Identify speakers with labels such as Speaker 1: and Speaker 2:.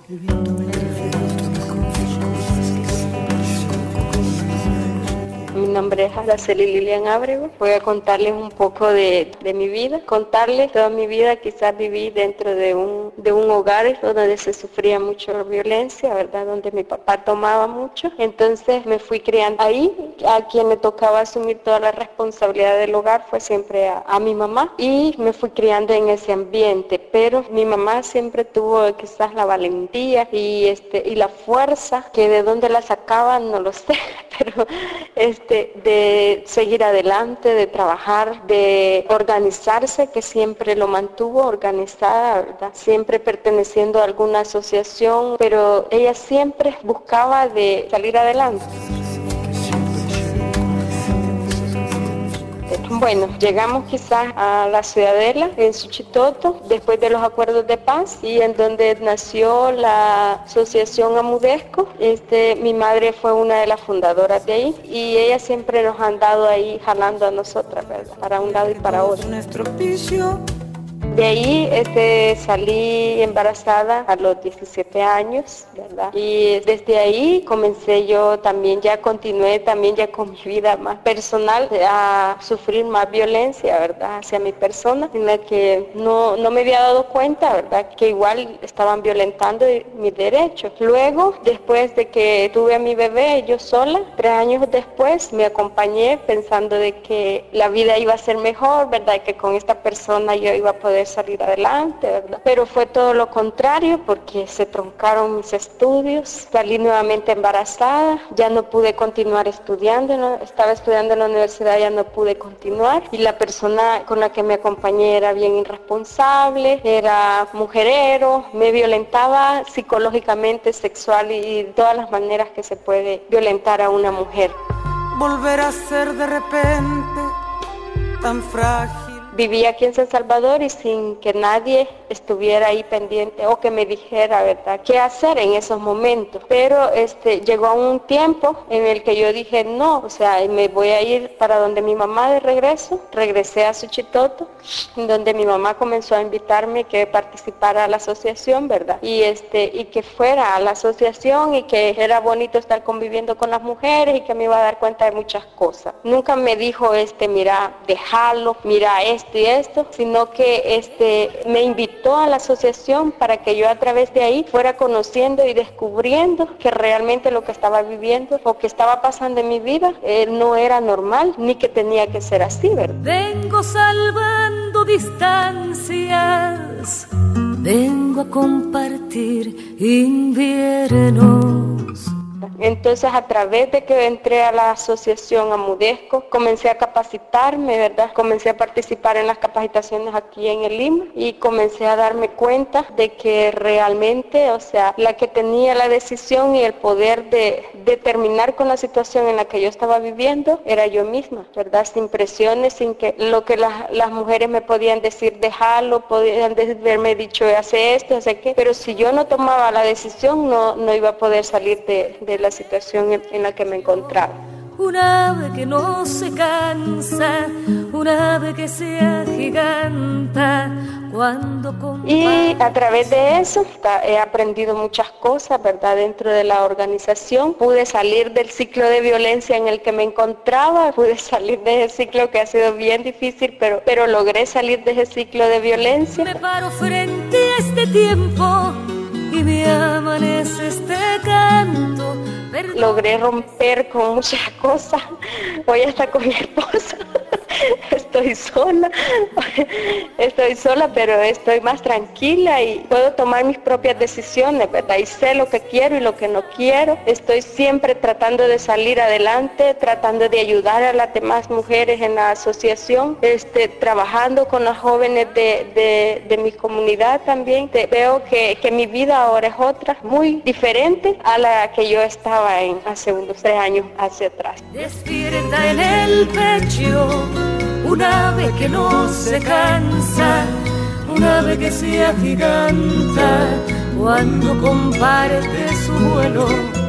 Speaker 1: Mi nombre es Araceli Lilian Ábrego. Voy a contarles un poco de mi vida. Contarles toda mi vida. Quizás viví dentro de un hogar donde se sufría mucho violencia, ¿verdad? Donde mi papá tomaba mucho. Entonces me fui criando ahí. A quien le tocaba asumir toda la responsabilidad del hogar fue siempre a mi mamá. Y me fui criando en ese ambiente. Pero mi mamá siempre tuvo quizás la valentía y la fuerza, que de dónde la sacaban no lo sé, pero de seguir adelante, de trabajar, de organizarse, que siempre lo mantuvo organizada, ¿verdad? Siempre perteneciendo a alguna asociación, pero ella siempre buscaba de salir adelante. Bueno, llegamos quizás a la Ciudadela, en Suchitoto, después de los acuerdos de paz, y en donde nació la asociación Amudesco. Mi madre fue una de las fundadoras de ahí, y ella siempre nos ha andado ahí jalando a nosotras, ¿verdad? Para un lado y para otro. De ahí salí embarazada a los 17 años, ¿verdad? Y desde ahí comencé yo también, ya continué también ya con mi vida más personal a sufrir más violencia, ¿verdad? Hacia mi persona, en la que no me había dado cuenta, ¿verdad? Que igual estaban violentando mis derechos. Luego, después de que tuve a mi bebé yo sola, 3 años después me acompañé pensando de que la vida iba a ser mejor, ¿verdad? Que con esta persona yo iba a poder salir adelante, ¿verdad? Pero fue todo lo contrario, porque se truncaron mis estudios, salí nuevamente embarazada, ya no pude continuar estudiando, ¿no? Estaba estudiando en la universidad, ya no pude continuar, y la persona con la que me acompañé era bien irresponsable, era mujerero, me violentaba psicológicamente, sexual y todas las maneras que se puede violentar a una mujer.
Speaker 2: Volver a ser de repente tan frágil.
Speaker 1: Viví aquí en San Salvador y sin que nadie estuviera ahí pendiente o que me dijera, ¿verdad?, qué hacer en esos momentos. Pero llegó un tiempo en el que yo dije, no, o sea, me voy a ir para donde mi mamá de regreso. Regresé a Suchitoto, donde mi mamá comenzó a invitarme que participara a la asociación, ¿verdad? Y que fuera a la asociación, y que era bonito estar conviviendo con las mujeres y que me iba a dar cuenta de muchas cosas. Nunca me dijo, mira, déjalo, mira esto y esto, sino que me invitó a la asociación para que yo a través de ahí fuera conociendo y descubriendo que realmente lo que estaba viviendo o que estaba pasando en mi vida no era normal, ni que tenía que ser así, ¿verdad?
Speaker 2: Vengo salvando distancias, vengo a compartir inviernos.
Speaker 1: Entonces, a través de que entré a la asociación Amudesco, comencé a capacitarme, ¿verdad? Comencé a participar en las capacitaciones aquí en el Lima, y comencé a darme cuenta de que realmente, o sea, la que tenía la decisión y el poder de terminar con la situación en la que yo estaba viviendo era yo misma, ¿verdad? Sin presiones, sin que lo que las mujeres me podían decir, déjalo, podían haberme dicho, hace esto, hace qué, pero si yo no tomaba la decisión, no iba a poder salir de la situación en la que me encontraba.
Speaker 2: Un ave que no se cansa, un ave que se agiganta cuando
Speaker 1: y a través de eso he aprendido muchas cosas, ¿verdad? Dentro de la organización pude salir del ciclo de violencia en el que me encontraba, pude salir de ese ciclo que ha sido bien difícil, pero logré salir de ese ciclo de violencia.
Speaker 2: Me paro frente a este tiempo y me amanece este canto.
Speaker 1: Logré romper con muchas cosas. Hoy hasta con mi esposo estoy sola, pero estoy más tranquila y puedo tomar mis propias decisiones, ¿verdad? Y sé lo que quiero y lo que no quiero. Estoy siempre tratando de salir adelante, tratando de ayudar a las demás mujeres en la asociación, trabajando con los jóvenes de mi comunidad también. Veo que mi vida ahora es otra, muy diferente a la que yo estaba hace unos 3 años hacia atrás.
Speaker 2: Despierta en el pecho un ave que no se cansa, un ave que se agiganta cuando comparte su vuelo